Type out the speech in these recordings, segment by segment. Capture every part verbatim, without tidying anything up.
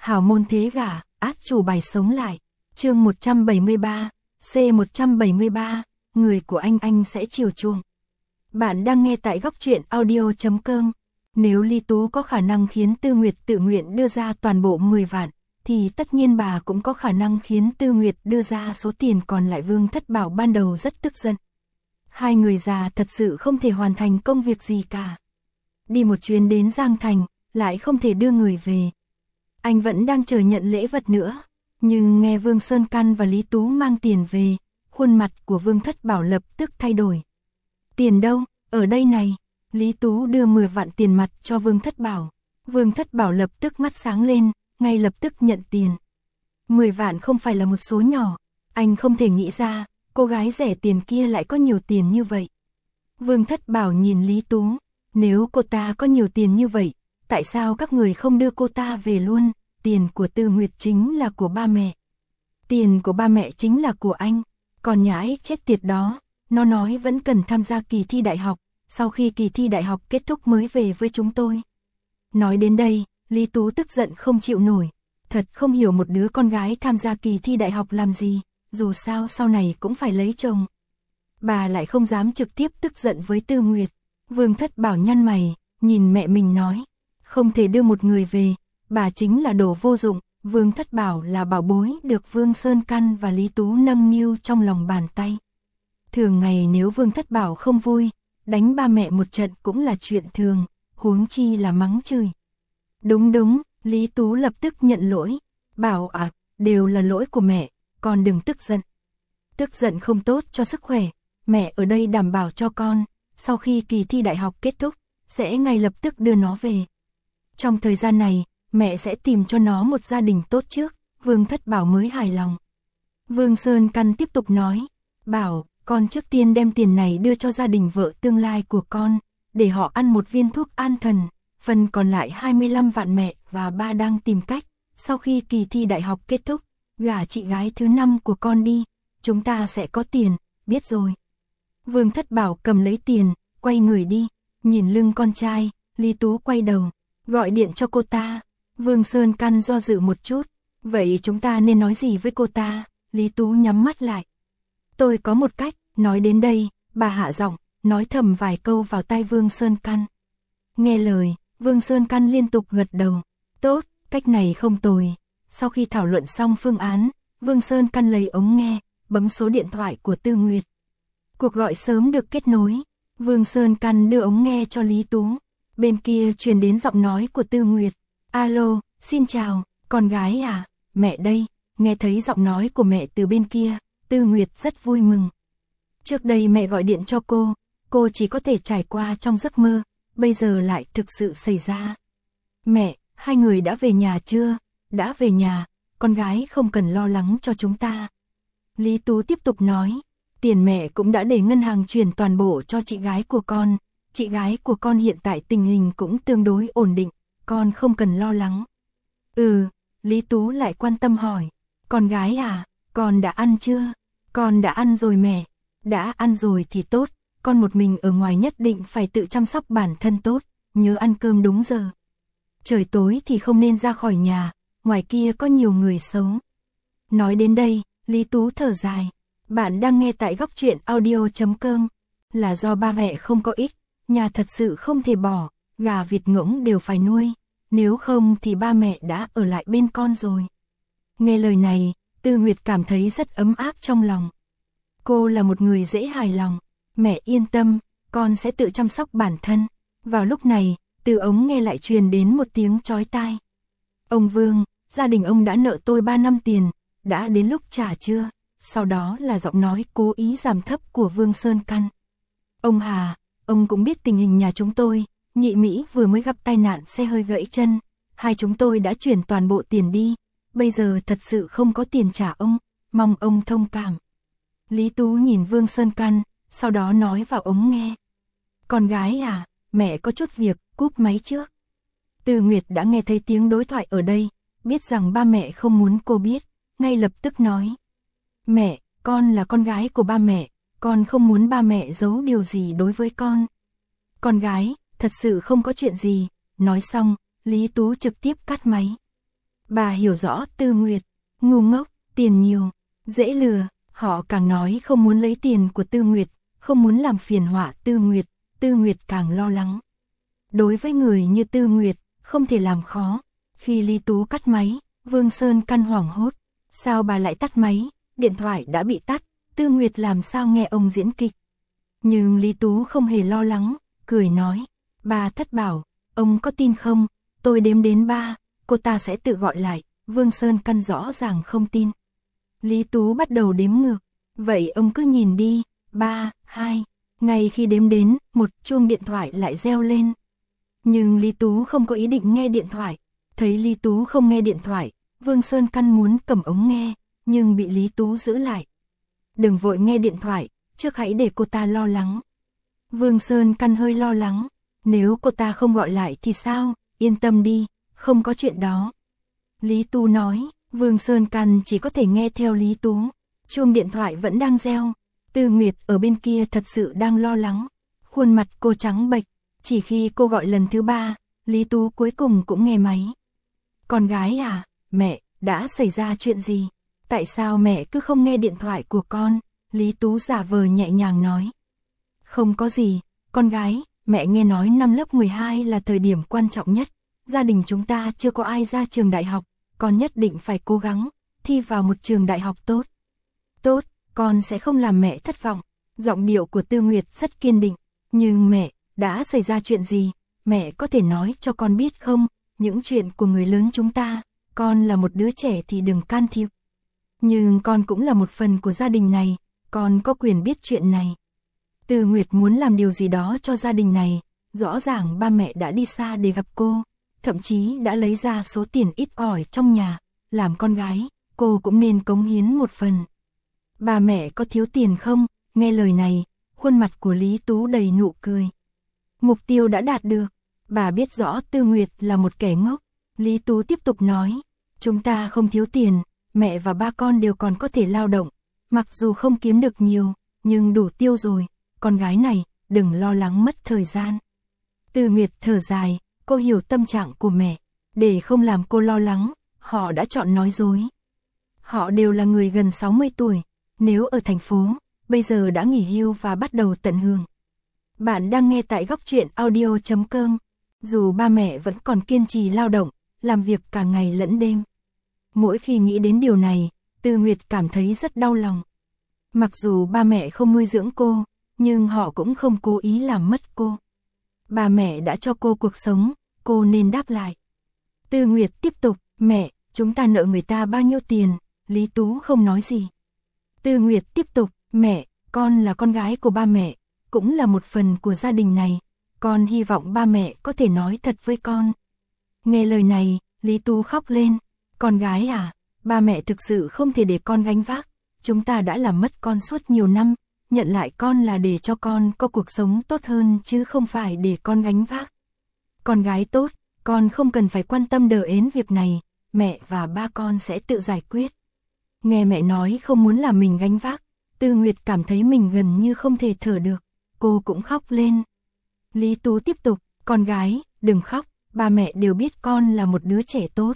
hảo môn thế gả, át chủ bài sống lại. Chương một trăm bảy mươi ba, C một trăm bảy mươi ba, người của anh anh sẽ chiều chuộng. Bạn đang nghe tại góc truyện audio chấm com. Nếu Lý Tú có khả năng khiến Tư Nguyệt tự nguyện đưa ra toàn bộ mười vạn, thì tất nhiên bà cũng có khả năng khiến Tư Nguyệt đưa ra số tiền còn lại. Vương Thất Bảo ban đầu rất tức giận. Hai người già thật sự không thể hoàn thành công việc gì cả. Đi một chuyến đến Giang Thành, lại không thể đưa người về. Anh vẫn đang chờ nhận lễ vật nữa. Nhưng nghe Vương Sơn Căn và Lý Tú mang tiền về, khuôn mặt của Vương Thất Bảo lập tức thay đổi. Tiền đâu? Ở đây này. Lý Tú đưa mười vạn tiền mặt cho Vương Thất Bảo. Vương Thất Bảo lập tức mắt sáng lên, ngay lập tức nhận tiền. mười vạn không phải là một số nhỏ. Anh không thể nghĩ ra, cô gái rẻ tiền kia lại có nhiều tiền như vậy. Vương Thất Bảo nhìn Lý Tú. Nếu cô ta có nhiều tiền như vậy, tại sao các người không đưa cô ta về luôn? Tiền của Tư Nguyệt chính là của ba mẹ. Tiền của ba mẹ chính là của anh. Còn nhãi chết tiệt đó, nó nói vẫn cần tham gia kỳ thi đại học, sau khi kỳ thi đại học kết thúc mới về với chúng tôi. Nói đến đây, Lý Tú tức giận không chịu nổi. Thật không hiểu một đứa con gái tham gia kỳ thi đại học làm gì, dù sao sau này cũng phải lấy chồng. Bà lại không dám trực tiếp tức giận với Tư Nguyệt. Vương Thất Bảo nhăn mày, nhìn mẹ mình nói, không thể đưa một người về, bà chính là đồ vô dụng. Vương Thất Bảo là bảo bối được Vương Sơn Căn và Lý Tú nâng niu trong lòng bàn tay. Thường ngày nếu Vương Thất Bảo không vui, đánh ba mẹ một trận cũng là chuyện thường, huống chi là mắng chửi. Đúng đúng, Lý Tú lập tức nhận lỗi, bảo à, đều là lỗi của mẹ, con đừng tức giận. Tức giận không tốt cho sức khỏe, mẹ ở đây đảm bảo cho con, sau khi kỳ thi đại học kết thúc, sẽ ngay lập tức đưa nó về. Trong thời gian này, mẹ sẽ tìm cho nó một gia đình tốt trước. Vương Thất Bảo mới hài lòng. Vương Sơn Căn tiếp tục nói, bảo, con trước tiên đem tiền này đưa cho gia đình vợ tương lai của con, để họ ăn một viên thuốc an thần, phần còn lại hai mươi lăm vạn mẹ và ba đang tìm cách, sau khi kỳ thi đại học kết thúc, gả chị gái thứ năm của con đi, chúng ta sẽ có tiền, biết rồi. Vương Thất Bảo cầm lấy tiền, quay người đi, nhìn lưng con trai, Lý Tú quay đầu, gọi điện cho cô ta. Vương Sơn Căn do dự một chút, vậy chúng ta nên nói gì với cô ta? Lý Tú nhắm mắt lại. Tôi có một cách. Nói đến đây, bà hạ giọng, nói thầm vài câu vào tai Vương Sơn Căn. Nghe lời, Vương Sơn Căn liên tục gật đầu. Tốt, cách này không tồi. Sau khi thảo luận xong phương án, Vương Sơn Căn lấy ống nghe, bấm số điện thoại của Tư Nguyệt. Cuộc gọi sớm được kết nối. Vương Sơn Căn đưa ống nghe cho Lý Tú. Bên kia truyền đến giọng nói của Tư Nguyệt. Alo, xin chào, con gái à, mẹ đây. Nghe thấy giọng nói của mẹ từ bên kia, Tư Nguyệt rất vui mừng. Trước đây mẹ gọi điện cho cô, cô chỉ có thể trải qua trong giấc mơ, bây giờ lại thực sự xảy ra. Mẹ, hai người đã về nhà chưa? Đã về nhà, con gái không cần lo lắng cho chúng ta. Lý Tú tiếp tục nói, tiền mẹ cũng đã để ngân hàng chuyển toàn bộ cho chị gái của con. Chị gái của con hiện tại tình hình cũng tương đối ổn định, con không cần lo lắng. Ừ, Lý Tú lại quan tâm hỏi, con gái à, con đã ăn chưa? Con đã ăn rồi mẹ. Đã ăn rồi thì tốt, con một mình ở ngoài nhất định phải tự chăm sóc bản thân tốt, nhớ ăn cơm đúng giờ. Trời tối thì không nên ra khỏi nhà, ngoài kia có nhiều người xấu. Nói đến đây, Lý Tú thở dài, bạn đang nghe tại góc truyện audio chấm com. Là do ba mẹ không có ích, nhà thật sự không thể bỏ, gà vịt ngỗng đều phải nuôi, nếu không thì ba mẹ đã ở lại bên con rồi. Nghe lời này, Tư Nguyệt cảm thấy rất ấm áp trong lòng. Cô là một người dễ hài lòng, mẹ yên tâm, con sẽ tự chăm sóc bản thân. Vào lúc này, từ ống nghe lại truyền đến một tiếng chói tai. Ông Vương, gia đình ông đã nợ tôi ba năm tiền, đã đến lúc trả chưa? Sau đó là giọng nói cố ý giảm thấp của Vương Sơn Căn. Ông Hà, ông cũng biết tình hình nhà chúng tôi, nhị Mỹ vừa mới gặp tai nạn xe hơi gãy chân, hai chúng tôi đã chuyển toàn bộ tiền đi, bây giờ thật sự không có tiền trả ông, mong ông thông cảm. Lý Tú nhìn Vương Sơn Căn, sau đó nói vào ống nghe. Con gái à, mẹ có chút việc, cúp máy trước. Tư Nguyệt đã nghe thấy tiếng đối thoại ở đây, biết rằng ba mẹ không muốn cô biết, ngay lập tức nói. Mẹ, con là con gái của ba mẹ, con không muốn ba mẹ giấu điều gì đối với con. Con gái, thật sự không có chuyện gì. Nói xong, Lý Tú trực tiếp cắt máy. Bà hiểu rõ Tư Nguyệt, ngu ngốc, tiền nhiều, dễ lừa, họ càng nói không muốn lấy tiền của Tư Nguyệt, không muốn làm phiền họa Tư Nguyệt, Tư Nguyệt càng lo lắng. Đối với người như Tư Nguyệt, không thể làm khó. Khi Lý Tú cắt máy, Vương Sơn Căn hoảng hốt. Sao bà lại tắt máy, điện thoại đã bị tắt, Tư Nguyệt làm sao nghe ông diễn kịch. Nhưng Lý Tú không hề lo lắng, cười nói, bà thất bảo, ông có tin không, tôi đếm đến ba, cô ta sẽ tự gọi lại. Vương Sơn Căn rõ ràng không tin. Lý Tú bắt đầu đếm ngược, vậy ông cứ nhìn đi, ba, hai, ngay khi đếm đến, một chuông điện thoại lại reo lên. Nhưng Lý Tú không có ý định nghe điện thoại, thấy Lý Tú không nghe điện thoại, Vương Sơn Căn muốn cầm ống nghe, nhưng bị Lý Tú giữ lại. Đừng vội nghe điện thoại, trước hãy để cô ta lo lắng. Vương Sơn Căn hơi lo lắng, nếu cô ta không gọi lại thì sao, yên tâm đi, không có chuyện đó. Lý Tú nói, Vương Sơn Căn chỉ có thể nghe theo Lý Tú, chuông điện thoại vẫn đang reo. Tư Nguyệt ở bên kia thật sự đang lo lắng, khuôn mặt cô trắng bệch, chỉ khi cô gọi lần thứ ba, Lý Tú cuối cùng cũng nghe máy. Con gái à, mẹ, đã xảy ra chuyện gì? Tại sao mẹ cứ không nghe điện thoại của con? Lý Tú giả vờ nhẹ nhàng nói. Không có gì, con gái, mẹ nghe nói năm lớp mười hai là thời điểm quan trọng nhất. Gia đình chúng ta chưa có ai ra trường đại học, con nhất định phải cố gắng, thi vào một trường đại học tốt. Tốt, con sẽ không làm mẹ thất vọng. Giọng điệu của Tư Nguyệt rất kiên định. Nhưng mẹ, đã xảy ra chuyện gì? Mẹ có thể nói cho con biết không? Những chuyện của người lớn chúng ta, con là một đứa trẻ thì đừng can thiệp. Nhưng con cũng là một phần của gia đình này, con có quyền biết chuyện này. Tư Nguyệt muốn làm điều gì đó cho gia đình này, rõ ràng ba mẹ đã đi xa để gặp cô, thậm chí đã lấy ra số tiền ít ỏi trong nhà, làm con gái, cô cũng nên cống hiến một phần. Ba mẹ có thiếu tiền không? Nghe lời này, khuôn mặt của Lý Tú đầy nụ cười. Mục tiêu đã đạt được, bà biết rõ Tư Nguyệt là một kẻ ngốc. Lý Tú tiếp tục nói, chúng ta không thiếu tiền, mẹ và ba con đều còn có thể lao động, mặc dù không kiếm được nhiều, nhưng đủ tiêu rồi, con gái này, đừng lo lắng mất thời gian. Tư Nguyệt thở dài, cô hiểu tâm trạng của mẹ, để không làm cô lo lắng, họ đã chọn nói dối. Họ đều là người gần sáu mươi tuổi, nếu ở thành phố, bây giờ đã nghỉ hưu và bắt đầu tận hưởng. Bạn đang nghe tại góc truyện audio chấm com. Dù ba mẹ vẫn còn kiên trì lao động, làm việc cả ngày lẫn đêm. Mỗi khi nghĩ đến điều này, Tư Nguyệt cảm thấy rất đau lòng. Mặc dù ba mẹ không nuôi dưỡng cô, nhưng họ cũng không cố ý làm mất cô. Ba mẹ đã cho cô cuộc sống, cô nên đáp lại. Tư Nguyệt tiếp tục, mẹ, chúng ta nợ người ta bao nhiêu tiền? Lý Tú không nói gì. Tư Nguyệt tiếp tục, mẹ, con là con gái của ba mẹ, cũng là một phần của gia đình này. Con hy vọng ba mẹ có thể nói thật với con. Nghe lời này, Lý Tú khóc lên. Con gái à, ba mẹ thực sự không thể để con gánh vác. Chúng ta đã làm mất con suốt nhiều năm, nhận lại con là để cho con có cuộc sống tốt hơn chứ không phải để con gánh vác. Con gái tốt, con không cần phải quan tâm đờ ến việc này, mẹ và ba con sẽ tự giải quyết. Nghe mẹ nói không muốn làm mình gánh vác, Tư Nguyệt cảm thấy mình gần như không thể thở được, cô cũng khóc lên. Lý Tú tiếp tục, con gái, đừng khóc, ba mẹ đều biết con là một đứa trẻ tốt.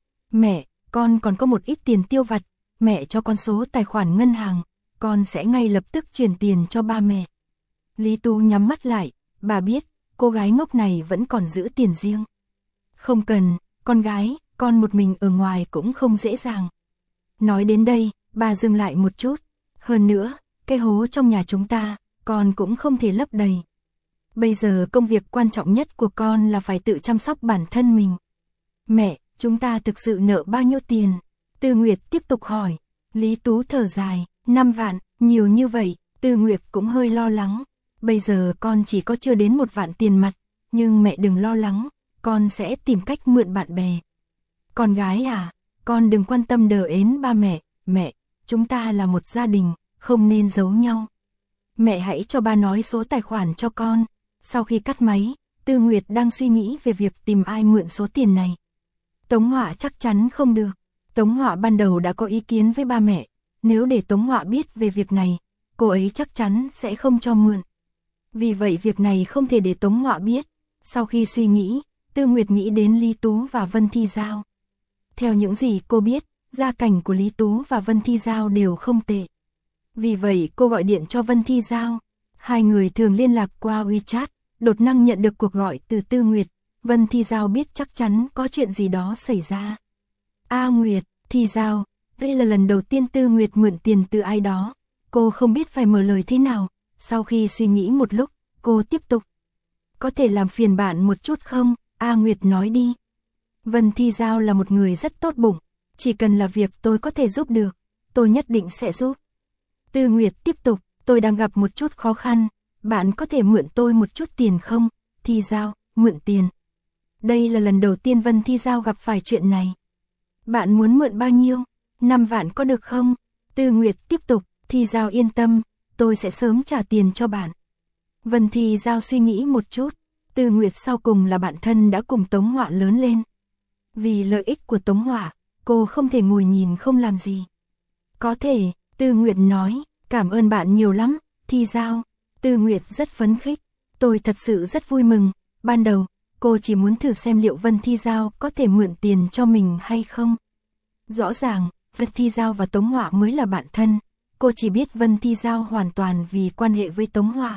Mẹ, con còn có một ít tiền tiêu vặt, mẹ cho con số tài khoản ngân hàng, con sẽ ngay lập tức chuyển tiền cho ba mẹ. Lý Tú nhắm mắt lại, bà biết, cô gái ngốc này vẫn còn giữ tiền riêng. Không cần, con gái, con một mình ở ngoài cũng không dễ dàng. Nói đến đây, bà dừng lại một chút. Hơn nữa, cái hố trong nhà chúng ta, con cũng không thể lấp đầy. Bây giờ công việc quan trọng nhất của con là phải tự chăm sóc bản thân mình. Mẹ, chúng ta thực sự nợ bao nhiêu tiền? Tư Nguyệt tiếp tục hỏi. Lý Tú thở dài, năm vạn, nhiều như vậy. Tư Nguyệt cũng hơi lo lắng. Bây giờ con chỉ có chưa đến một vạn tiền mặt, nhưng mẹ đừng lo lắng, con sẽ tìm cách mượn bạn bè. Con gái à, con đừng quan tâm đờ ến ba mẹ, mẹ, chúng ta là một gia đình, không nên giấu nhau. Mẹ hãy cho ba nói số tài khoản cho con. Sau khi cắt máy, Tư Nguyệt đang suy nghĩ về việc tìm ai mượn số tiền này. Tống Họa chắc chắn không được. Tống Họa ban đầu đã có ý kiến với ba mẹ, nếu để Tống Họa biết về việc này, cô ấy chắc chắn sẽ không cho mượn. Vì vậy việc này không thể để Tống Họa biết. Sau khi suy nghĩ, Tư Nguyệt nghĩ đến Lý Tú và Vân Thi Giao. Theo những gì cô biết, gia cảnh của Lý Tú và Vân Thi Giao đều không tệ. Vì vậy cô gọi điện cho Vân Thi Giao. Hai người thường liên lạc qua WeChat, đột năng nhận được cuộc gọi từ Tư Nguyệt. Vân Thi Giao biết chắc chắn có chuyện gì đó xảy ra. A Nguyệt, Thi Giao, đây là lần đầu tiên Tư Nguyệt mượn tiền từ ai đó. Cô không biết phải mở lời thế nào. Sau khi suy nghĩ một lúc, cô tiếp tục. Có thể làm phiền bạn một chút không? A Nguyệt nói đi. Vân Thi Giao là một người rất tốt bụng. Chỉ cần là việc tôi có thể giúp được, tôi nhất định sẽ giúp. Tư Nguyệt tiếp tục, tôi đang gặp một chút khó khăn. Bạn có thể mượn tôi một chút tiền không? Thi Giao, mượn tiền. Đây là lần đầu tiên Vân Thi Giao gặp phải chuyện này. Bạn muốn mượn bao nhiêu? năm vạn có được không? Tư Nguyệt tiếp tục, Thi Giao yên tâm, tôi sẽ sớm trả tiền cho bạn. Vân Thi Giao suy nghĩ một chút. Tư Nguyệt sau cùng là bạn thân đã cùng Tống Họa lớn lên. Vì lợi ích của Tống Họa, cô không thể ngồi nhìn không làm gì. Có thể, Tư Nguyệt nói, cảm ơn bạn nhiều lắm, Thi Giao. Tư Nguyệt rất phấn khích, tôi thật sự rất vui mừng. Ban đầu, cô chỉ muốn thử xem liệu Vân Thi Giao có thể mượn tiền cho mình hay không. Rõ ràng, Vân Thi Giao và Tống Họa mới là bạn thân. Cô chỉ biết Vân Thi Giao hoàn toàn vì quan hệ với Tống Họa.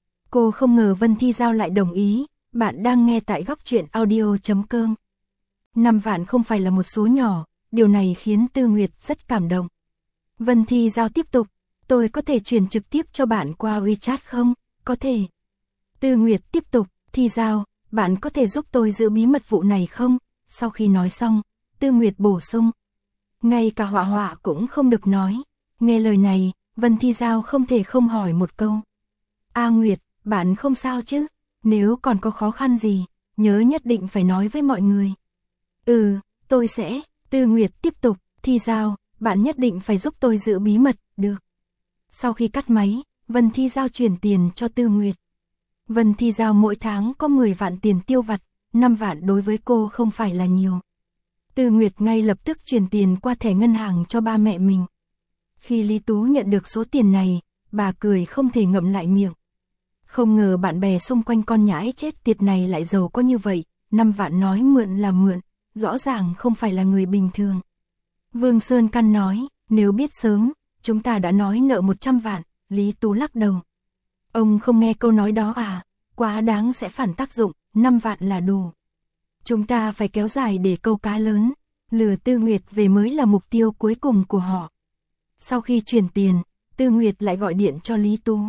Cô không ngờ Vân Thi Giao lại đồng ý. Bạn đang nghe tại góc truyện audio chấm com. năm vạn không phải là một số nhỏ, điều này khiến Tư Nguyệt rất cảm động. Vân Thi Giao tiếp tục, tôi có thể chuyển trực tiếp cho bạn qua WeChat không? Có thể. Tư Nguyệt tiếp tục, Thi Giao, bạn có thể giúp tôi giữ bí mật vụ này không? Sau khi nói xong, Tư Nguyệt bổ sung. Ngay cả Họa Họa cũng không được nói. Nghe lời này, Vân Thi Giao không thể không hỏi một câu. A Nguyệt, bạn không sao chứ? Nếu còn có khó khăn gì, nhớ nhất định phải nói với mọi người. Ừ, tôi sẽ. Tư Nguyệt tiếp tục, Thi Giao, bạn nhất định phải giúp tôi giữ bí mật, được. Sau khi cắt máy, Vân Thi Giao chuyển tiền cho Tư Nguyệt. Vân Thi Giao mỗi tháng có mười vạn tiền tiêu vặt, năm vạn đối với cô không phải là nhiều. Tư Nguyệt ngay lập tức chuyển tiền qua thẻ ngân hàng cho ba mẹ mình. Khi Lý Tú nhận được số tiền này, bà cười không thể ngậm lại miệng. Không ngờ bạn bè xung quanh con nhãi chết tiệt này lại giàu có như vậy, năm vạn nói mượn là mượn, rõ ràng không phải là người bình thường. Vương Sơn Căn nói, nếu biết sớm, chúng ta đã nói nợ một trăm vạn, Lý Tú lắc đầu. Ông không nghe câu nói đó à, quá đáng sẽ phản tác dụng, năm vạn là đủ. Chúng ta phải kéo dài để câu cá lớn, lừa Tư Nguyệt về mới là mục tiêu cuối cùng của họ. Sau khi chuyển tiền, Tư Nguyệt lại gọi điện cho Lý Tú.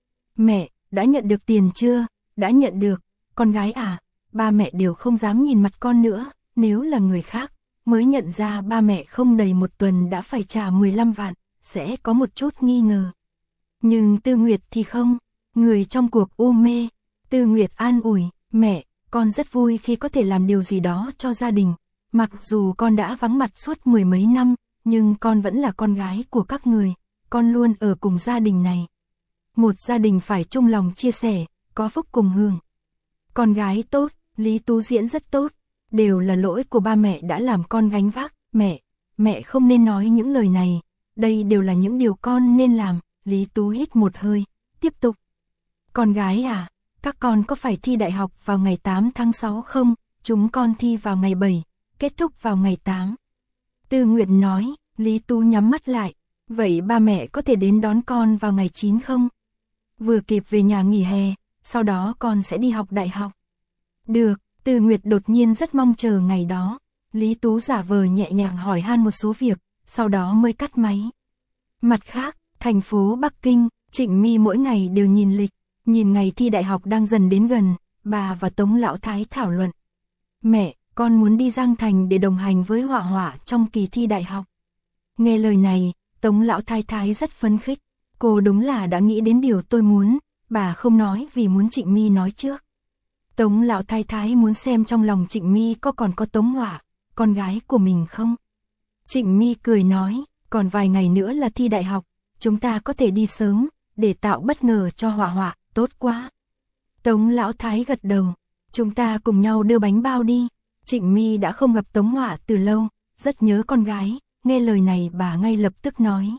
Mẹ, đã nhận được tiền chưa? Đã nhận được, con gái à, ba mẹ đều không dám nhìn mặt con nữa, nếu là người khác, mới nhận ra ba mẹ không đầy một tuần đã phải trả mười lăm vạn, sẽ có một chút nghi ngờ. Nhưng Tư Nguyệt thì không, người trong cuộc u mê. Tư Nguyệt an ủi, mẹ, con rất vui khi có thể làm điều gì đó cho gia đình. Mặc dù con đã vắng mặt suốt mười mấy năm, nhưng con vẫn là con gái của các người, con luôn ở cùng gia đình này. Một gia đình phải chung lòng chia sẻ, có phúc cùng hưởng. Con gái tốt, Lý Tú diễn rất tốt, đều là lỗi của ba mẹ đã làm con gánh vác. Mẹ, mẹ không nên nói những lời này, đây đều là những điều con nên làm. Lý Tú hít một hơi, tiếp tục. Con gái à, các con có phải thi đại học vào ngày tám tháng sáu không? Chúng con thi vào ngày bảy, kết thúc vào ngày tám. Tư Nguyệt nói, Lý Tú nhắm mắt lại, vậy ba mẹ có thể đến đón con vào ngày chín không? Vừa kịp về nhà nghỉ hè, sau đó con sẽ đi học đại học. Được, Tư Nguyệt đột nhiên rất mong chờ ngày đó. Lý Tú giả vờ nhẹ nhàng hỏi han một số việc, sau đó mới cắt máy. Mặt khác, thành phố Bắc Kinh, Trịnh My mỗi ngày đều nhìn lịch, nhìn ngày thi đại học đang dần đến gần, bà và Tống Lão Thái thảo luận. Mẹ, con muốn đi Giang Thành để đồng hành với Họa Họa trong kỳ thi đại học. Nghe lời này, Tống Lão Thái Thái rất phấn khích. Cô đúng là đã nghĩ đến điều tôi muốn, bà không nói vì muốn Trịnh My nói trước. Tống Lão Thái Thái muốn xem trong lòng Trịnh My có còn có Tống Họa, con gái của mình không. Trịnh My cười nói, còn vài ngày nữa là thi đại học, chúng ta có thể đi sớm, để tạo bất ngờ cho Họa Họa, tốt quá. Tống Lão Thái gật đầu, chúng ta cùng nhau đưa bánh bao đi. Trịnh My đã không gặp Tống Họa từ lâu, rất nhớ con gái, nghe lời này bà ngay lập tức nói.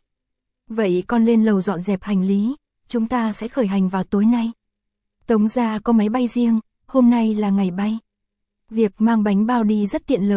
Vậy con lên lầu dọn dẹp hành lý, chúng ta sẽ khởi hành vào tối nay. Tống gia có máy bay riêng, hôm nay là ngày bay. Việc mang bánh bao đi rất tiện lợi,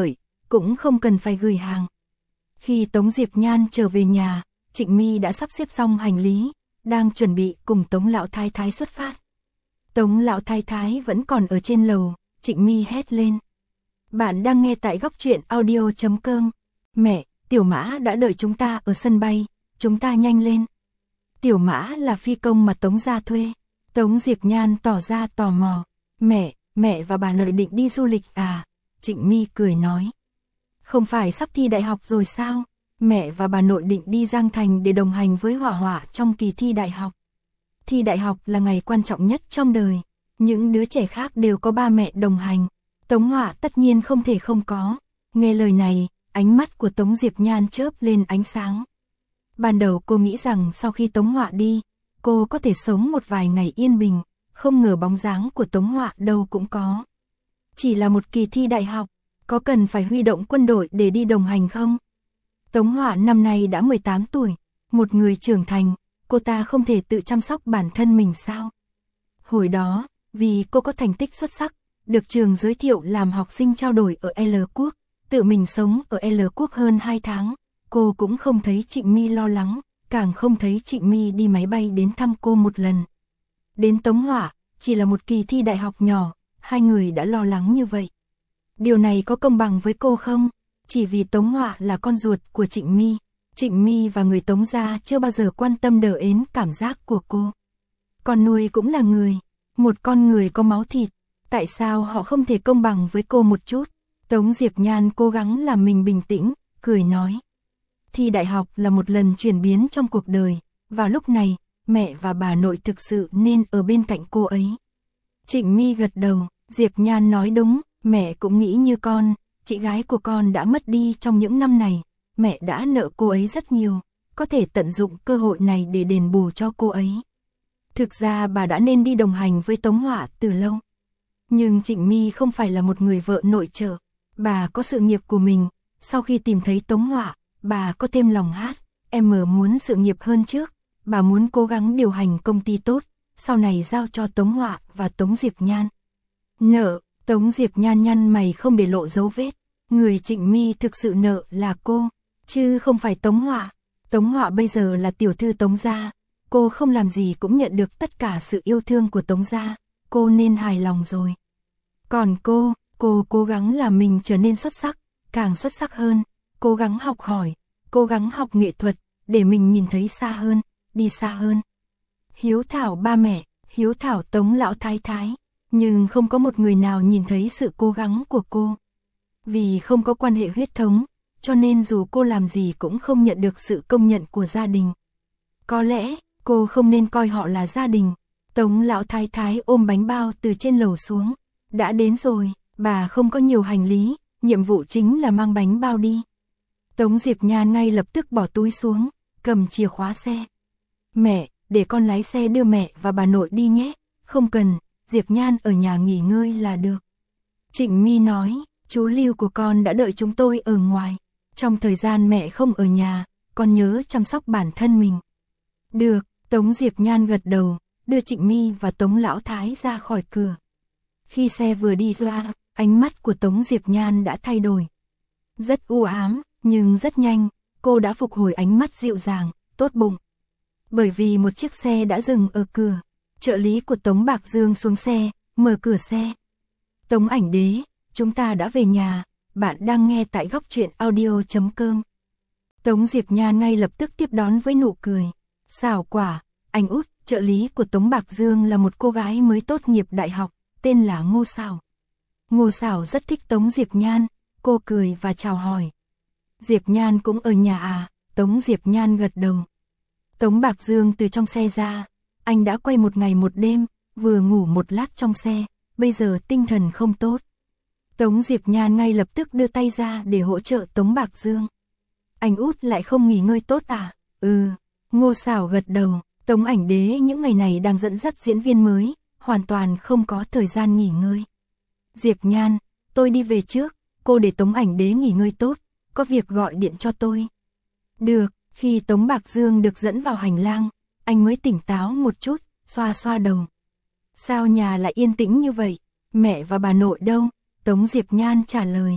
cũng không cần phải gửi hàng. Khi Tống Diệp Nhan trở về nhà, Trịnh My đã sắp xếp xong hành lý, đang chuẩn bị cùng Tống lão thái thái xuất phát. Tống lão thái thái vẫn còn ở trên lầu, Trịnh My hét lên. Bạn đang nghe tại góc truyện audio chấm com. Mẹ, Tiểu Mã đã đợi chúng ta ở sân bay, chúng ta nhanh lên. Tiểu Mã là phi công mà Tống gia thuê. Tống Diệp Nhan tỏ ra tò mò. Mẹ, mẹ và bà nội định đi du lịch à? Trịnh My cười nói. Không phải sắp thi đại học rồi sao? Mẹ và bà nội định đi Giang Thành để đồng hành với Hỏa Hỏa trong kỳ thi đại học. Thi đại học là ngày quan trọng nhất trong đời. Những đứa trẻ khác đều có ba mẹ đồng hành. Tống Hỏa tất nhiên không thể không có. Nghe lời này, ánh mắt của Tống Diệp Nhan chớp lên ánh sáng. Ban đầu cô nghĩ rằng sau khi Tống Hỏa đi, cô có thể sống một vài ngày yên bình, không ngờ bóng dáng của Tống Hỏa đâu cũng có. Chỉ là một kỳ thi đại học, có cần phải huy động quân đội để đi đồng hành không? Tống Hỏa năm nay đã mười tám tuổi, một người trưởng thành, cô ta không thể tự chăm sóc bản thân mình sao? Hồi đó, vì cô có thành tích xuất sắc, được trường giới thiệu làm học sinh trao đổi ở L quốc, tự mình sống ở L quốc hơn hai tháng, cô cũng không thấy Trịnh My lo lắng, càng không thấy Trịnh My đi máy bay đến thăm cô một lần. Đến Tống Hỏa, chỉ là một kỳ thi đại học nhỏ, hai người đã lo lắng như vậy. Điều này có công bằng với cô không? Chỉ vì Tống Hỏa là con ruột của Trịnh My, Trịnh My và người Tống gia chưa bao giờ quan tâm đờ ến cảm giác của cô. Con nuôi cũng là người, một con người có máu thịt, tại sao họ không thể công bằng với cô một chút? Tống Diệp Nhan cố gắng làm mình bình tĩnh, cười nói. Thi đại học là một lần chuyển biến trong cuộc đời, và lúc này, mẹ và bà nội thực sự nên ở bên cạnh cô ấy. Trịnh My gật đầu, Diệp Nhan nói đúng, mẹ cũng nghĩ như con, chị gái của con đã mất đi trong những năm này, mẹ đã nợ cô ấy rất nhiều, có thể tận dụng cơ hội này để đền bù cho cô ấy. Thực ra bà đã nên đi đồng hành với Tống Hỏa từ lâu. Nhưng Trịnh My không phải là một người vợ nội trợ, bà có sự nghiệp của mình, sau khi tìm thấy Tống Hỏa, bà có thêm lòng hát, em muốn sự nghiệp hơn trước, bà muốn cố gắng điều hành công ty tốt, sau này giao cho Tống Hỏa và Tống Diệp Nhan. Nợ, Tống Diệp Nhan nhăn mày không để lộ dấu vết, người Trịnh My thực sự nợ là cô, chứ không phải Tống Hỏa. Tống Hỏa bây giờ là tiểu thư Tống gia, cô không làm gì cũng nhận được tất cả sự yêu thương của Tống gia, cô nên hài lòng rồi. Còn cô, cô cố gắng làm mình trở nên xuất sắc, càng xuất sắc hơn, cố gắng học hỏi, cố gắng học nghệ thuật, để mình nhìn thấy xa hơn, đi xa hơn. Hiếu thảo ba mẹ, hiếu thảo Tống lão thái thái, nhưng không có một người nào nhìn thấy sự cố gắng của cô. Vì không có quan hệ huyết thống, cho nên dù cô làm gì cũng không nhận được sự công nhận của gia đình. Có lẽ, cô không nên coi họ là gia đình. Tống lão thái thái ôm bánh bao từ trên lầu xuống. Đã đến rồi, bà không có nhiều hành lý, nhiệm vụ chính là mang bánh bao đi. Tống Diệp Nhan ngay lập tức bỏ túi xuống, cầm chìa khóa xe. Mẹ, để con lái xe đưa mẹ và bà nội đi nhé. Không cần, Diệp Nhan ở nhà nghỉ ngơi là được. Trịnh My nói, chú Lưu của con đã đợi chúng tôi ở ngoài. Trong thời gian mẹ không ở nhà, con nhớ chăm sóc bản thân mình. Được, Tống Diệp Nhan gật đầu, đưa Trịnh My và Tống Lão Thái ra khỏi cửa. Khi xe vừa đi ra, ánh mắt của Tống Diệp Nhan đã thay đổi. Rất u ám, nhưng rất nhanh, cô đã phục hồi ánh mắt dịu dàng, tốt bụng. Bởi vì một chiếc xe đã dừng ở cửa, trợ lý của Tống Bạc Dương xuống xe, mở cửa xe. Tống Ảnh Đế, chúng ta đã về nhà, bạn đang nghe tại góc truyện audio chấm com. Tống Diệp Nhan ngay lập tức tiếp đón với nụ cười. Xảo quả, anh út, trợ lý của Tống Bạc Dương là một cô gái mới tốt nghiệp đại học, tên là Ngô Xảo. Ngô Xảo rất thích Tống Diệp Nhan, cô cười và chào hỏi. Diệp Nhan cũng ở nhà à? Tống Diệp Nhan gật đầu. Tống Bạc Dương từ trong xe ra, anh đã quay một ngày một đêm, vừa ngủ một lát trong xe, bây giờ tinh thần không tốt. Tống Diệp Nhan ngay lập tức đưa tay ra để hỗ trợ Tống Bạc Dương. Anh út lại không nghỉ ngơi tốt à? Ừ, Ngô Xảo gật đầu. Tống Ảnh Đế những ngày này đang dẫn dắt diễn viên mới, hoàn toàn không có thời gian nghỉ ngơi. Diệp Nhan, tôi đi về trước, cô để Tống Ảnh Đế nghỉ ngơi tốt, có việc gọi điện cho tôi. Được, khi Tống Bạc Dương được dẫn vào hành lang, anh mới tỉnh táo một chút, xoa xoa đầu. Sao nhà lại yên tĩnh như vậy? Mẹ và bà nội đâu? Tống Diệp Nhan trả lời.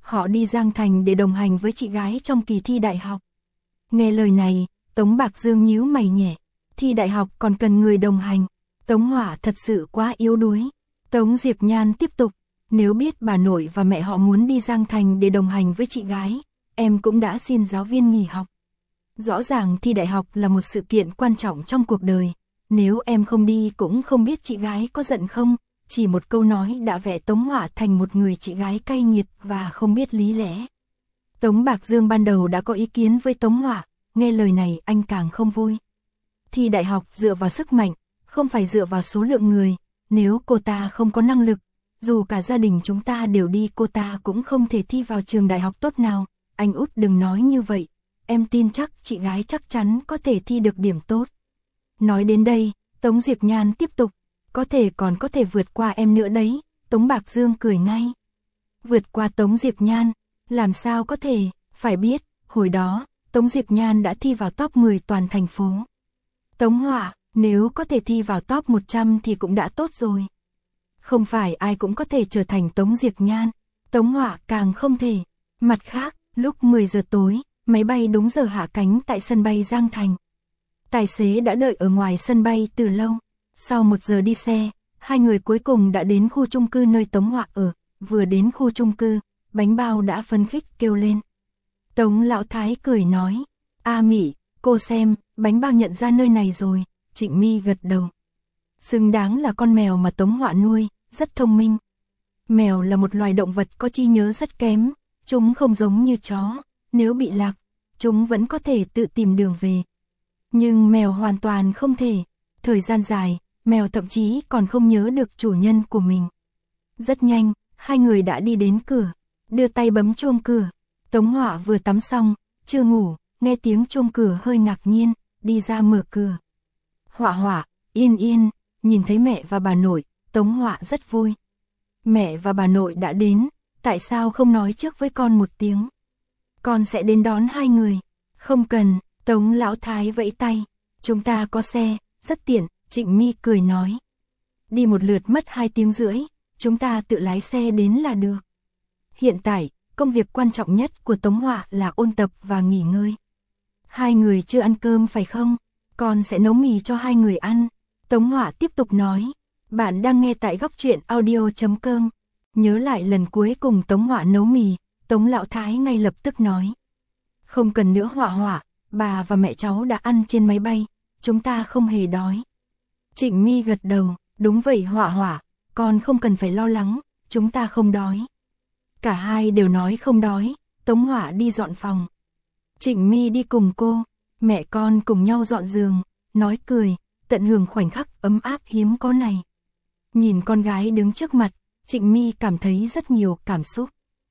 Họ đi Giang Thành để đồng hành với chị gái trong kỳ thi đại học. Nghe lời này, Tống Bạc Dương nhíu mày nhẹ. Thi đại học còn cần người đồng hành. Tống Hỏa thật sự quá yếu đuối. Tống Diệp Nhan tiếp tục. Nếu biết bà nội và mẹ họ muốn đi Giang Thành để đồng hành với chị gái, em cũng đã xin giáo viên nghỉ học. Rõ ràng thi đại học là một sự kiện quan trọng trong cuộc đời. Nếu em không đi cũng không biết chị gái có giận không. Chỉ một câu nói đã vẽ Tống Hỏa thành một người chị gái cay nghiệt và không biết lý lẽ. Tống Bạc Dương ban đầu đã có ý kiến với Tống Hỏa, nghe lời này anh càng không vui. Thi đại học dựa vào sức mạnh, không phải dựa vào số lượng người. Nếu cô ta không có năng lực, dù cả gia đình chúng ta đều đi cô ta cũng không thể thi vào trường đại học tốt nào. Anh út đừng nói như vậy, em tin chắc chị gái chắc chắn có thể thi được điểm tốt. Nói đến đây, Tống Diệp Nhan tiếp tục, có thể còn có thể vượt qua em nữa đấy. Tống Bạc Dương cười ngay. Vượt qua Tống Diệp Nhan, làm sao có thể, phải biết, hồi đó, Tống Diệp Nhan đã thi vào top mười toàn thành phố. Tống Hỏa, nếu có thể thi vào top một trăm thì cũng đã tốt rồi. Không phải ai cũng có thể trở thành Tống Diệp Nhan, Tống Hỏa càng không thể. Mặt khác, lúc mười giờ tối, máy bay đúng giờ hạ cánh tại sân bay Giang Thành. Tài xế đã đợi ở ngoài sân bay từ lâu. Sau một giờ đi xe, hai người cuối cùng đã đến khu chung cư nơi Tống Hỏa ở. Vừa đến khu chung cư, bánh bao đã phấn khích kêu lên. Tống Lão Thái cười nói, A Mỹ, cô xem, bánh bao nhận ra nơi này rồi. Trịnh My gật đầu. Xứng đáng là con mèo mà Tống Hỏa nuôi, rất thông minh. Mèo là một loài động vật có trí nhớ rất kém, chúng không giống như chó, nếu bị lạc, chúng vẫn có thể tự tìm đường về. Nhưng mèo hoàn toàn không thể, thời gian dài, mèo thậm chí còn không nhớ được chủ nhân của mình. Rất nhanh, hai người đã đi đến cửa, đưa tay bấm chuông cửa. Tống Hỏa vừa tắm xong, chưa ngủ, nghe tiếng chuông cửa hơi ngạc nhiên, đi ra mở cửa. Hỏa Hỏa, Yên Yên, nhìn thấy mẹ và bà nội, Tống Hỏa rất vui. Mẹ và bà nội đã đến, tại sao không nói trước với con một tiếng? Con sẽ đến đón hai người. Không cần, Tống Lão Thái vẫy tay. Chúng ta có xe, rất tiện, Trịnh My cười nói. Đi một lượt mất hai tiếng rưỡi, chúng ta tự lái xe đến là được. Hiện tại, công việc quan trọng nhất của Tống Hỏa là ôn tập và nghỉ ngơi. Hai người chưa ăn cơm phải không? Con sẽ nấu mì cho hai người ăn. Tống Hỏa tiếp tục nói. Bạn đang nghe tại góc truyện audio chấm com. Nhớ lại lần cuối cùng Tống Hỏa nấu mì, Tống Lão Thái ngay lập tức nói. Không cần nữa Hỏa Hỏa, bà và mẹ cháu đã ăn trên máy bay, chúng ta không hề đói. Trịnh My gật đầu, đúng vậy Hỏa Hỏa, con không cần phải lo lắng, chúng ta không đói. Cả hai đều nói không đói, Tống Hỏa đi dọn phòng. Trịnh My đi cùng cô, mẹ con cùng nhau dọn giường, nói cười, tận hưởng khoảnh khắc ấm áp hiếm có này. Nhìn con gái đứng trước mặt, Trịnh My cảm thấy rất nhiều cảm xúc.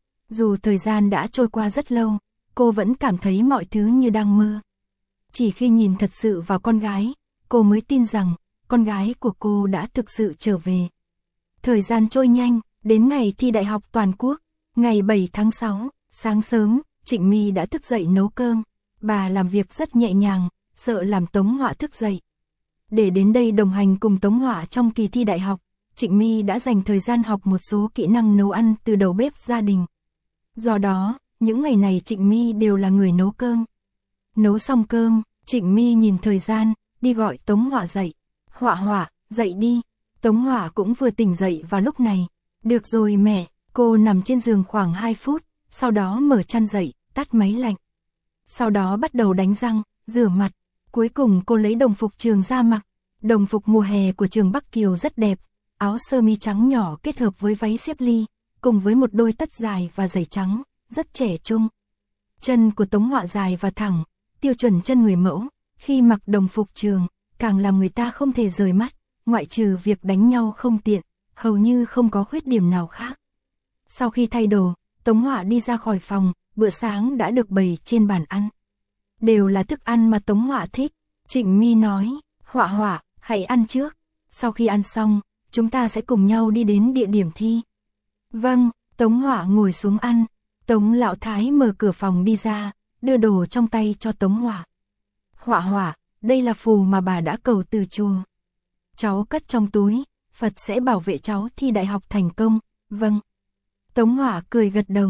Dù thời gian đã trôi qua rất lâu, cô vẫn cảm thấy mọi thứ như đang mơ. Chỉ khi nhìn thật sự vào con gái, cô mới tin rằng, con gái của cô đã thực sự trở về. Thời gian trôi nhanh, đến ngày thi đại học toàn quốc, ngày bảy tháng sáu, sáng sớm, Trịnh My đã thức dậy nấu cơm. Bà làm việc rất nhẹ nhàng, sợ làm Tống Hỏa thức dậy. Để đến đây đồng hành cùng Tống Hỏa trong kỳ thi đại học, Trịnh My đã dành thời gian học một số kỹ năng nấu ăn từ đầu bếp gia đình. Do đó, những ngày này Trịnh My đều là người nấu cơm. Nấu xong cơm, Trịnh My nhìn thời gian, đi gọi Tống Hỏa dậy. Hỏa Hỏa, dậy đi. Tống Hỏa cũng vừa tỉnh dậy vào lúc này. Được rồi mẹ, cô nằm trên giường khoảng hai phút, sau đó mở chăn dậy, tắt máy lạnh. Sau đó bắt đầu đánh răng, rửa mặt. Cuối cùng cô lấy đồng phục trường ra mặc. Đồng phục mùa hè của trường Bắc Kiều rất đẹp. Áo sơ mi trắng nhỏ kết hợp với váy xếp ly, cùng với một đôi tất dài và giày trắng, rất trẻ trung. Chân của Tống Hỏa dài và thẳng, tiêu chuẩn chân người mẫu. Khi mặc đồng phục trường, càng làm người ta không thể rời mắt, ngoại trừ việc đánh nhau không tiện, hầu như không có khuyết điểm nào khác. Sau khi thay đồ, Tống Hỏa đi ra khỏi phòng, bữa sáng đã được bày trên bàn ăn. Đều là thức ăn mà Tống Hỏa thích. Trịnh My nói, Hỏa Hỏa, hãy ăn trước. Sau khi ăn xong, chúng ta sẽ cùng nhau đi đến địa điểm thi. Vâng, Tống Hỏa ngồi xuống ăn. Tống Lão Thái mở cửa phòng đi ra, đưa đồ trong tay cho Tống Hỏa. Hỏa Hỏa, đây là phù mà bà đã cầu từ chùa. Cháu cất trong túi, Phật sẽ bảo vệ cháu thi đại học thành công. Vâng. Tống Hỏa cười gật đầu.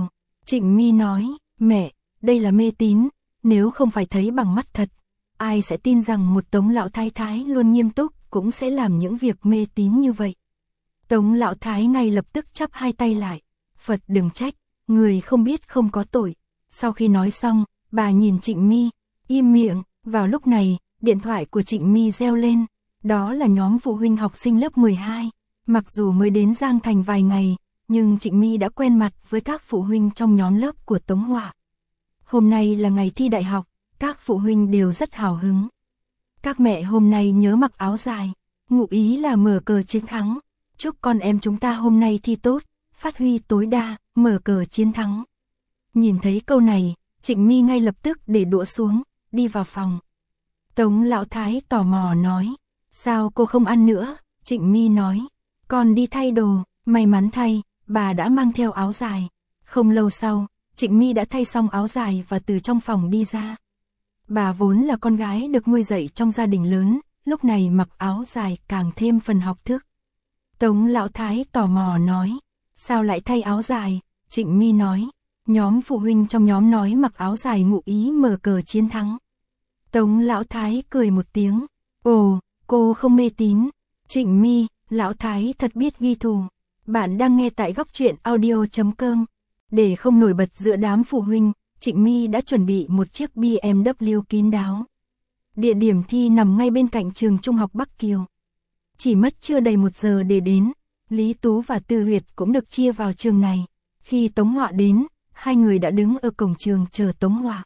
Trịnh My nói, mẹ, đây là mê tín, nếu không phải thấy bằng mắt thật, ai sẽ tin rằng một Tống lão thái thái luôn nghiêm túc cũng sẽ làm những việc mê tín như vậy. Tống lão thái ngay lập tức chắp hai tay lại, Phật đừng trách, người không biết không có tội. Sau khi nói xong, bà nhìn Trịnh My, im miệng. Vào lúc này, điện thoại của Trịnh My reo lên, đó là nhóm phụ huynh học sinh lớp mười hai. Mặc dù mới đến Giang Thành vài ngày, nhưng Trịnh My đã quen mặt với các phụ huynh trong nhóm lớp của Tống Họa. Hôm nay là ngày thi đại học, các phụ huynh đều rất hào hứng. Các mẹ hôm nay nhớ mặc áo dài, ngụ ý là mở cờ chiến thắng. Chúc con em chúng ta hôm nay thi tốt, phát huy tối đa, mở cờ chiến thắng. Nhìn thấy câu này, Trịnh My ngay lập tức để đũa xuống, đi vào phòng. Tống lão thái tò mò nói, sao cô không ăn nữa? Trịnh My nói, con đi thay đồ. May mắn thay, bà đã mang theo áo dài. Không lâu sau, Trịnh My đã thay xong áo dài và từ trong phòng đi ra. Bà vốn là con gái được nuôi dạy trong gia đình lớn, lúc này mặc áo dài càng thêm phần học thức. Tống lão thái tò mò nói, sao lại thay áo dài? Trịnh My nói, nhóm phụ huynh trong nhóm nói mặc áo dài ngụ ý mở cờ chiến thắng. Tống lão thái cười một tiếng, ồ, cô không mê tín. Trịnh My, lão thái thật biết ghi thù. Bạn đang nghe tại góc truyện audio chấm com. Để không nổi bật giữa đám phụ huynh, Trịnh My đã chuẩn bị một chiếc bê em vê kín đáo. Địa điểm thi nằm ngay bên cạnh trường trung học Bắc Kiều. Chỉ mất chưa đầy một giờ để đến, Lý Tú và Tư Huyệt cũng được chia vào trường này. Khi Tống Họa đến, hai người đã đứng ở cổng trường chờ Tống Họa.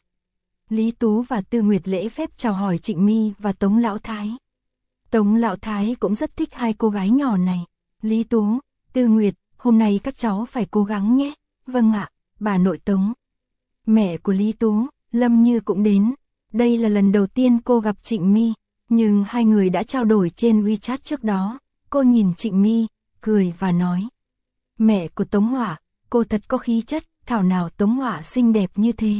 Lý Tú và Tư Nguyệt lễ phép chào hỏi Trịnh My và Tống Lão Thái. Tống Lão Thái cũng rất thích hai cô gái nhỏ này. Lý Tú, Tư Nguyệt, hôm nay các cháu phải cố gắng nhé. Vâng ạ, bà nội Tống. Mẹ của Lý Tú, Lâm Như cũng đến. Đây là lần đầu tiên cô gặp Trịnh My, nhưng hai người đã trao đổi trên WeChat trước đó. Cô nhìn Trịnh My, cười và nói, mẹ của Tống Họa, cô thật có khí chất, thảo nào Tống Họa xinh đẹp như thế.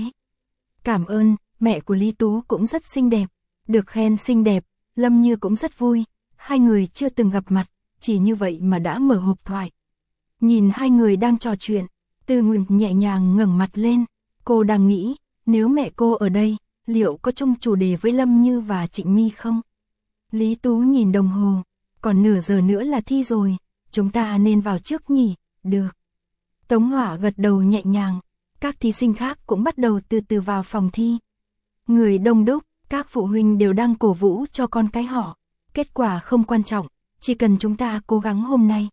Cảm ơn, mẹ của Lý Tú cũng rất xinh đẹp. Được khen xinh đẹp, Lâm Như cũng rất vui. Hai người chưa từng gặp mặt, chỉ như vậy mà đã mở hộp thoại. Nhìn hai người đang trò chuyện, Tư Nguyệt nhẹ nhàng ngẩng mặt lên. Cô đang nghĩ, nếu mẹ cô ở đây, liệu có chung chủ đề với Lâm Như và Trịnh My không? Lý Tú nhìn đồng hồ, còn nửa giờ nữa là thi rồi, chúng ta nên vào trước nhỉ? Được. Tống Họa gật đầu nhẹ nhàng, các thí sinh khác cũng bắt đầu từ từ vào phòng thi. Người đông đúc, các phụ huynh đều đang cổ vũ cho con cái họ. Kết quả không quan trọng, chỉ cần chúng ta cố gắng hôm nay.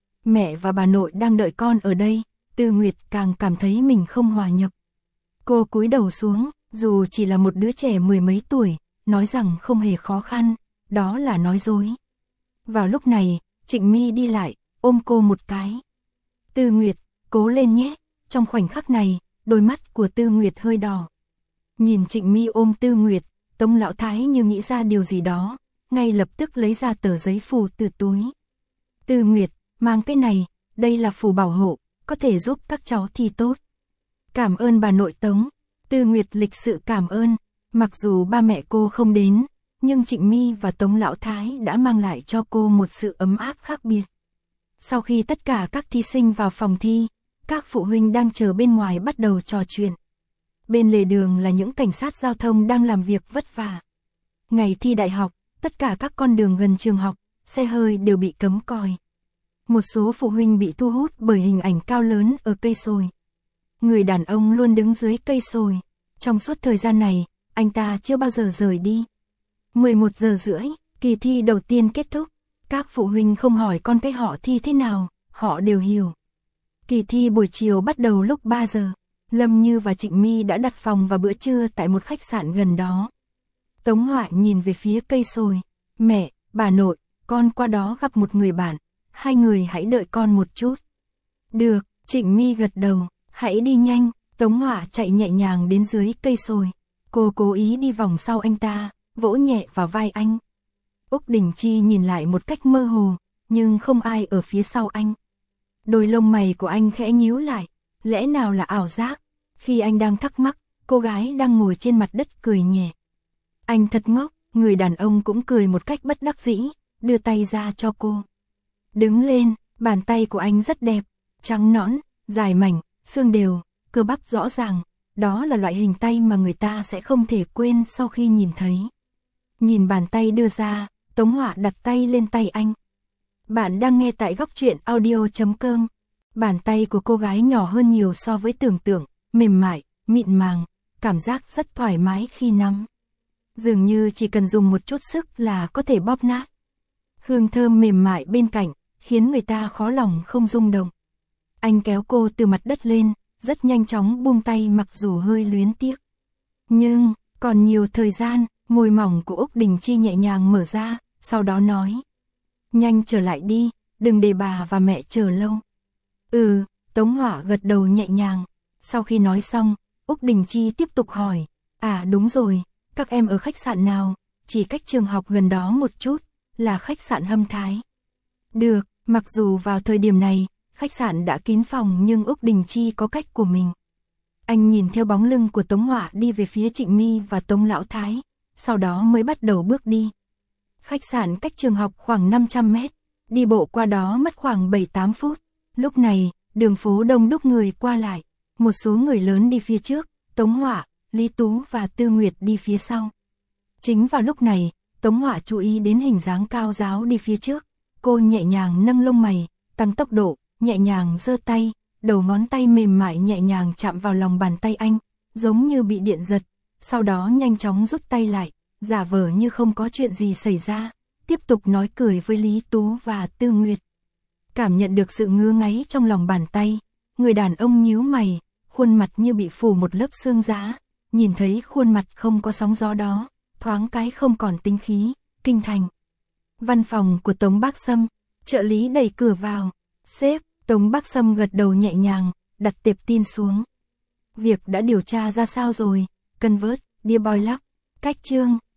Mẹ và bà nội đang đợi con ở đây, Tư Nguyệt càng cảm thấy mình không hòa nhập. Cô cúi đầu xuống, dù chỉ là một đứa trẻ mười mấy tuổi, nói rằng không hề khó khăn, đó là nói dối. Vào lúc này, Trịnh My đi lại, ôm cô một cái. Tư Nguyệt, cố lên nhé. Trong khoảnh khắc này, đôi mắt của Tư Nguyệt hơi đỏ. Nhìn Trịnh My ôm Tư Nguyệt, Tống Lão Thái như nghĩ ra điều gì đó, ngay lập tức lấy ra tờ giấy phù từ túi. Tư Nguyệt, mang cái này, đây là phù bảo hộ, có thể giúp các cháu thi tốt. Cảm ơn bà nội Tống. Tư Nguyệt lịch sự cảm ơn, mặc dù ba mẹ cô không đến, nhưng Trịnh My và Tống Lão Thái đã mang lại cho cô một sự ấm áp khác biệt. Sau khi tất cả các thí sinh vào phòng thi, các phụ huynh đang chờ bên ngoài bắt đầu trò chuyện. Bên lề đường là những cảnh sát giao thông đang làm việc vất vả. Ngày thi đại học, tất cả các con đường gần trường học, xe hơi đều bị cấm còi. Một số phụ huynh bị thu hút bởi hình ảnh cao lớn ở cây sồi. Người đàn ông luôn đứng dưới cây sồi. Trong suốt thời gian này, anh ta chưa bao giờ rời đi. mười một giờ rưỡi, kỳ thi đầu tiên kết thúc. Các phụ huynh không hỏi con cái họ thi thế nào, họ đều hiểu. Kỳ thi buổi chiều bắt đầu lúc ba giờ. Lâm Như và Trịnh My đã đặt phòng và bữa trưa tại một khách sạn gần đó. Tống Họa nhìn về phía cây sồi. Mẹ, bà nội, con qua đó gặp một người bạn. Hai người hãy đợi con một chút. Được, Trịnh My gật đầu. Hãy đi nhanh. Tống Họa chạy nhẹ nhàng đến dưới cây sồi. Cô cố ý đi vòng sau anh ta, vỗ nhẹ vào vai anh. Úc Đình Chi nhìn lại một cách mơ hồ, nhưng không ai ở phía sau anh. Đôi lông mày của anh khẽ nhíu lại, lẽ nào là ảo giác? Khi anh đang thắc mắc, cô gái đang ngồi trên mặt đất cười nhẹ. Anh thật ngốc, người đàn ông cũng cười một cách bất đắc dĩ, đưa tay ra cho cô. Đứng lên, bàn tay của anh rất đẹp, trắng nõn, dài mảnh, xương đều, cơ bắp rõ ràng, đó là loại hình tay mà người ta sẽ không thể quên sau khi nhìn thấy. Nhìn bàn tay đưa ra, Tống Họa đặt tay lên tay anh. Bạn đang nghe tại góc truyện audio chấm com. Bàn tay của cô gái nhỏ hơn nhiều so với tưởng tượng, mềm mại, mịn màng, cảm giác rất thoải mái khi nắm. Dường như chỉ cần dùng một chút sức là có thể bóp nát. Hương thơm mềm mại bên cạnh, khiến người ta khó lòng không rung động. Anh kéo cô từ mặt đất lên, rất nhanh chóng buông tay mặc dù hơi luyến tiếc. Nhưng, còn nhiều thời gian, môi mỏng của Úc Đình Chi nhẹ nhàng mở ra, sau đó nói. Nhanh trở lại đi, đừng để bà và mẹ chờ lâu. Ừ, Tống Họa gật đầu nhẹ nhàng. Sau khi nói xong, Úc Đình Chi tiếp tục hỏi. À đúng rồi, các em ở khách sạn nào, chỉ cách trường học gần đó một chút, là khách sạn Hâm Thái. Được, mặc dù vào thời điểm này, khách sạn đã kín phòng nhưng Úc Đình Chi có cách của mình. Anh nhìn theo bóng lưng của Tống Họa đi về phía Trịnh My và Tống Lão Thái, sau đó mới bắt đầu bước đi. Khách sạn cách trường học khoảng năm trăm mét, đi bộ qua đó mất khoảng bảy tám phút. Lúc này, đường phố đông đúc người qua lại, một số người lớn đi phía trước, Tống Họa, Lý Tú và Tư Nguyệt đi phía sau. Chính vào lúc này, Tống Họa chú ý đến hình dáng cao ráo đi phía trước. Cô nhẹ nhàng nâng lông mày, tăng tốc độ, nhẹ nhàng giơ tay, đầu ngón tay mềm mại nhẹ nhàng chạm vào lòng bàn tay anh, giống như bị điện giật, sau đó nhanh chóng rút tay lại, giả vờ như không có chuyện gì xảy ra, tiếp tục nói cười với Lý Tú và Tư Nguyệt. Cảm nhận được sự ngứa ngáy trong lòng bàn tay, người đàn ông nhíu mày, khuôn mặt như bị phủ một lớp xương giá, nhìn thấy khuôn mặt không có sóng gió đó, thoáng cái không còn tinh khí, kinh thành. Văn phòng của Tống Bác Sâm, trợ lý đẩy cửa vào. Sếp, Tống Bác Sâm gật đầu nhẹ nhàng, đặt tệp tin xuống. Việc đã điều tra ra sao rồi? Convert, Dear Boy Love, cách chương.